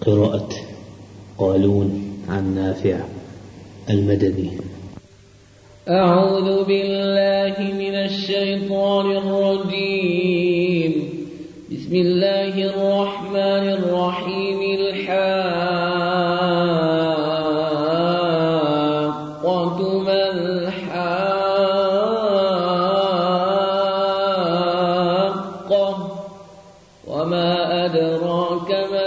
قراءة قالون عن نافع المدني. أعوذ بالله من الشيطان الرجيم. بسم الله الرحمن الرحيم. الحاقة ما الحاقة وما أدراك ما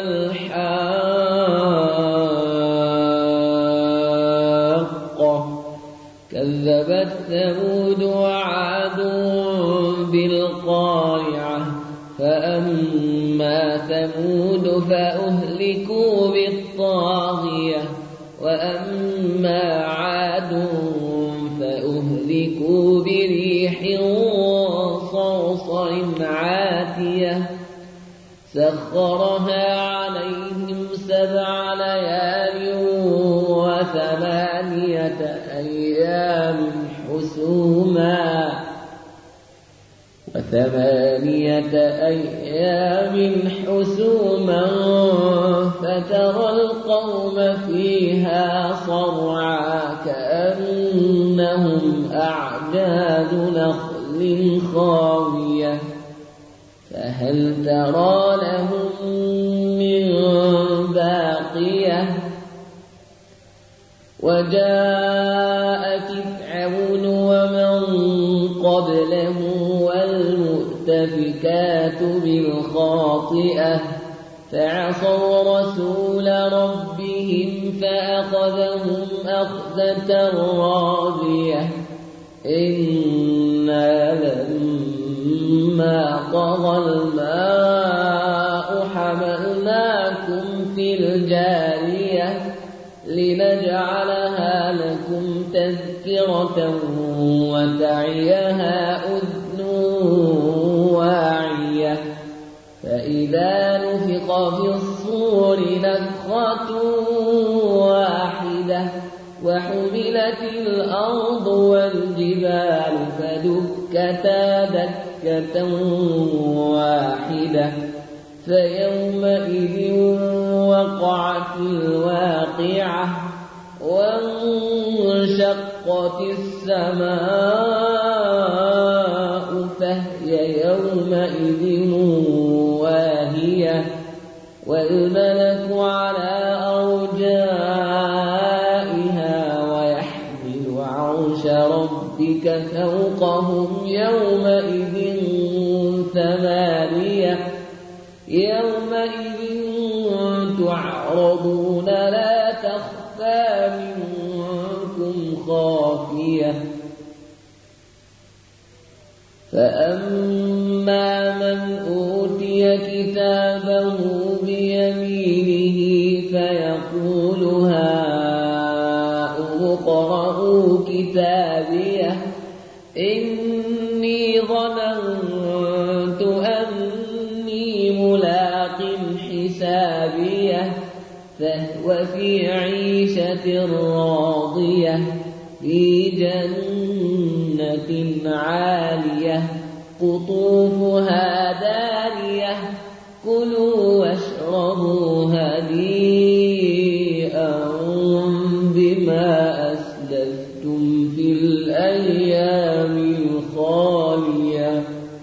الحاقة كذبت ثمود وعاد بالقارعة فأما ثمود فأهلكوا بالطاغية وأما عاد فأهلكوا بريح صرصر عاتية سخرها عليهم 7 ليال و8 أيام حسوما فترى القوم فيها صرعى كأنهم أعجاز نخل خاوية فهل ترى لهم من باقية وجاء فرعون ومن قبله والمؤتفكات بالخاطئة فعصوا رسول ربهم فأخذهم أخذة رابية إنا لما طغى الماء حملناكم في الجارية لنجعلها لكم تذكرة وتعيها أذن واعية فإذا نفخ في الصور نفخة واحدة وحملت الأرض والجبال فدكتا دكة واحدة فيومئذ وقعت الواقعة وانشقت السماء فهي يومئذ واهية والملك على أرجائها ويحمل عرش ربك فوقهم يومئذ 8 يومئذ تعرضون لا تخفى منكم خافية فأما من أوتي كتابه بيمينه فيقول هاؤم اقرءوا كتابيه إني ظننت أني ملاق حسابيه فهو في عيشة راضية في جنة عالية قطوفها دانية كلوا واشربوا هنيئا بما أسلفتم في الأيام الخالية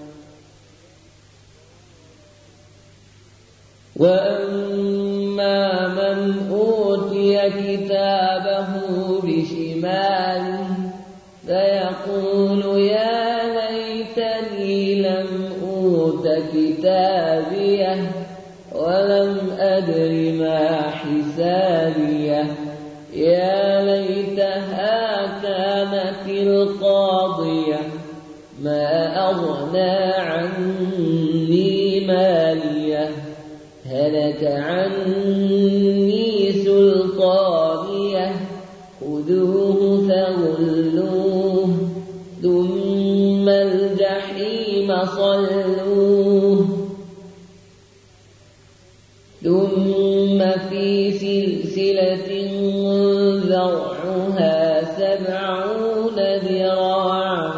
وأما من أوتي كتابه بشماله فيقول يا ليتني لم أوت كتابيه ولم أدر ما حسابيه يا ليتها كانت القاضية ما أغنى عني ماليه هلك عني سلطانيه خذوه فغلوه ثم الجحيم صلوه ثم في سلسلة ذرعها 70 ذراعا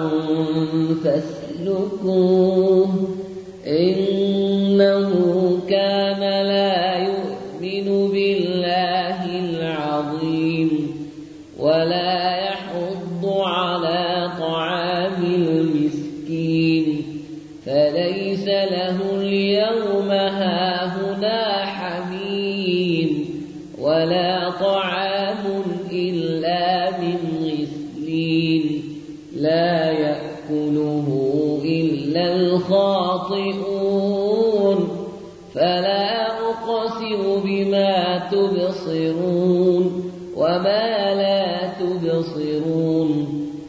فاسلكوه إنه كان لا يؤمن بالله العظيم ولا يحض على طعام المسكين فليس له اليوم هاهنا حميم ولا طعام إلا من غسلين لا يأكله إلا الخاطئون فلا أقسم بما تبصرون وما لا تبصرون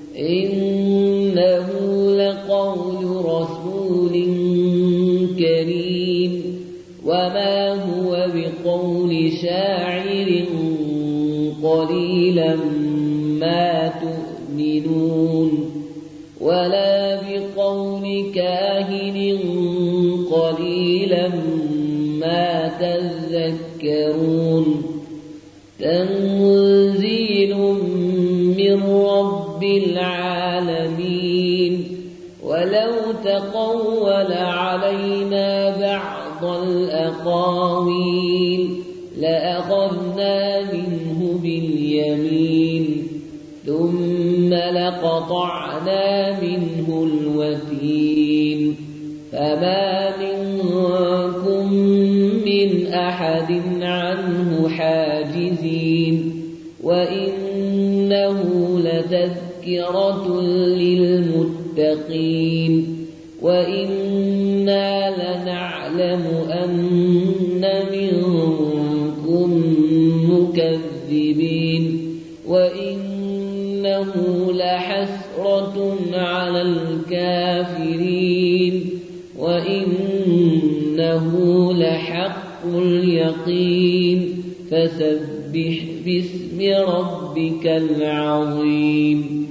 إنه لقول رسول كريم وما هو بقول شاعر قليلا ما تؤمنون ولا بقول كاهن قليلا ما تذكرون تنزيل من رب العالمين ولو تقول علينا بعض الأقاويل لأخذنا منه باليمين ثم لقطعنا منه الوتين فما منكم من أحد عنه حاجزين وإنه لتذكرة للمتقين وإنا لنعلم أن منكم مكذبين وإنه لحسرة على الكافرين وإنه لحق اليقين فسبح باسم ربك العظيم